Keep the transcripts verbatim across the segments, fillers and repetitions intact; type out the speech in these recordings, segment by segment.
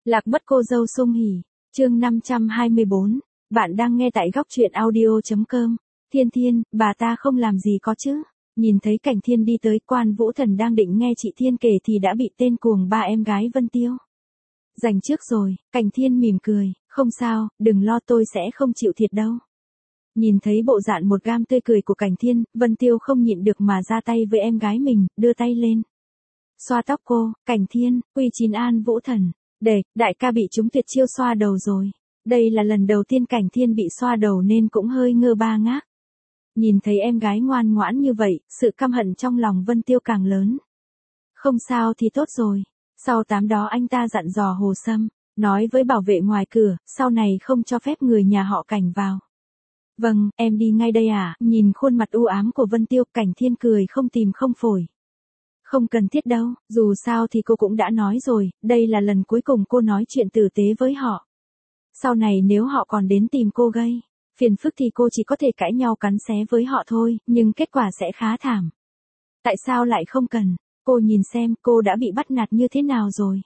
Lạc mất cô dâu sung hỉ, chương năm trăm hai mươi bốn, bạn đang nghe tại góc truyện audio.com, Thiên Thiên, bà ta không làm gì có chứ, nhìn thấy Cảnh Thiên đi tới, Quan Vũ Thần đang định nghe chị Thiên kể thì đã bị tên cuồng ba em gái Vân Tiêu giành trước rồi. Cảnh Thiên mỉm cười, không sao, đừng lo, tôi sẽ không chịu thiệt đâu. Nhìn thấy bộ dạng một gam tươi cười của Cảnh Thiên, Vân Tiêu không nhịn được mà ra tay với em gái mình, đưa tay lên xoa tóc cô. Cảnh Thiên, quy chín An Vũ Thần. Để, đại ca bị chúng tuyệt chiêu xoa đầu rồi. Đây là lần đầu tiên Cảnh Thiên bị xoa đầu nên cũng hơi ngơ ba ngác. Nhìn thấy em gái ngoan ngoãn như vậy, sự căm hận trong lòng Vân Tiêu càng lớn. Không sao thì tốt rồi. Sau tám đó anh ta dặn dò Hồ Sâm, nói với bảo vệ ngoài cửa, sau này không cho phép người nhà họ Cảnh vào. Vâng, em đi ngay đây à? Nhìn khuôn mặt u ám của Vân Tiêu, Cảnh Thiên cười không tìm không phổi. Không cần thiết đâu, dù sao thì cô cũng đã nói rồi, đây là lần cuối cùng cô nói chuyện tử tế với họ. Sau này nếu họ còn đến tìm cô gây phiền phức thì cô chỉ có thể cãi nhau cắn xé với họ thôi, nhưng kết quả sẽ khá thảm. Tại sao lại không cần? Cô nhìn xem cô đã bị bắt nạt như thế nào rồi.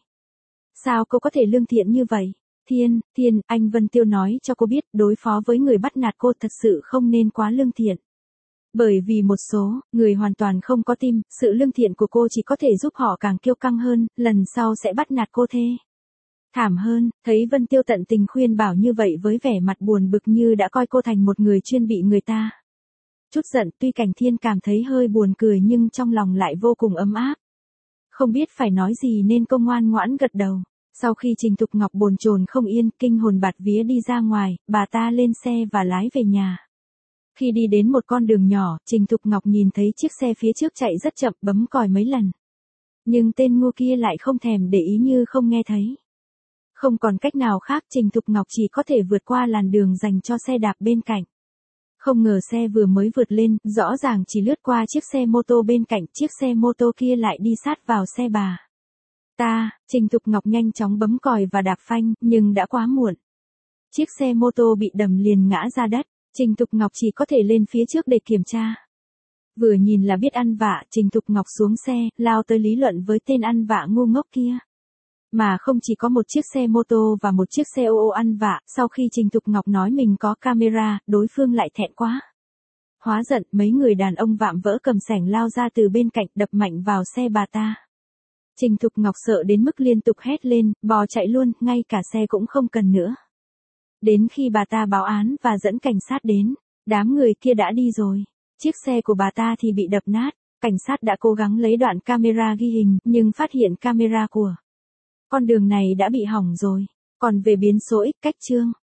Sao cô có thể lương thiện như vậy? Thiên, Thiên, anh Vân Tiêu nói cho cô biết, đối phó với người bắt nạt cô thật sự không nên quá lương thiện. Bởi vì một số người hoàn toàn không có tim, sự lương thiện của cô chỉ có thể giúp họ càng kiêu căng hơn, lần sau sẽ bắt nạt cô thê thảm hơn. Thấy Vân Tiêu tận tình khuyên bảo như vậy với vẻ mặt buồn bực như đã coi cô thành một người chuyên bị người ta chút giận, tuy Cảnh Thiên cảm thấy hơi buồn cười nhưng trong lòng lại vô cùng ấm áp. Không biết phải nói gì nên cô ngoan ngoãn gật đầu. Sau khi Trình Thục Ngọc bồn chồn không yên, kinh hồn bạt vía đi ra ngoài, bà ta lên xe và lái về nhà. Khi đi đến một con đường nhỏ, Trình Thục Ngọc nhìn thấy chiếc xe phía trước chạy rất chậm, bấm còi mấy lần. Nhưng tên ngu kia lại không thèm để ý như không nghe thấy. Không còn cách nào khác, Trình Thục Ngọc chỉ có thể vượt qua làn đường dành cho xe đạp bên cạnh. Không ngờ xe vừa mới vượt lên, rõ ràng chỉ lướt qua chiếc xe mô tô bên cạnh, chiếc xe mô tô kia lại đi sát vào xe bà ta. Trình Thục Ngọc nhanh chóng bấm còi và đạp phanh, nhưng đã quá muộn. Chiếc xe mô tô bị đầm liền ngã ra đất. Trình Thục Ngọc chỉ có thể lên phía trước để kiểm tra. Vừa nhìn là biết ăn vạ, Trình Thục Ngọc xuống xe, lao tới lý luận với tên ăn vạ ngu ngốc kia. Mà không chỉ có một chiếc xe mô tô và một chiếc xe ô ô ăn vạ, sau khi Trình Thục Ngọc nói mình có camera, đối phương lại thẹn quá. Hóa giận, mấy người đàn ông vạm vỡ cầm xẻng lao ra từ bên cạnh, đập mạnh vào xe bà ta. Trình Thục Ngọc sợ đến mức liên tục hét lên, bò chạy luôn, ngay cả xe cũng không cần nữa. Đến khi bà ta báo án và dẫn cảnh sát đến, đám người kia đã đi rồi. Chiếc xe của bà ta thì bị đập nát. Cảnh sát đã cố gắng lấy đoạn camera ghi hình, nhưng phát hiện camera của con đường này đã bị hỏng rồi. Còn về biến số X cách chương,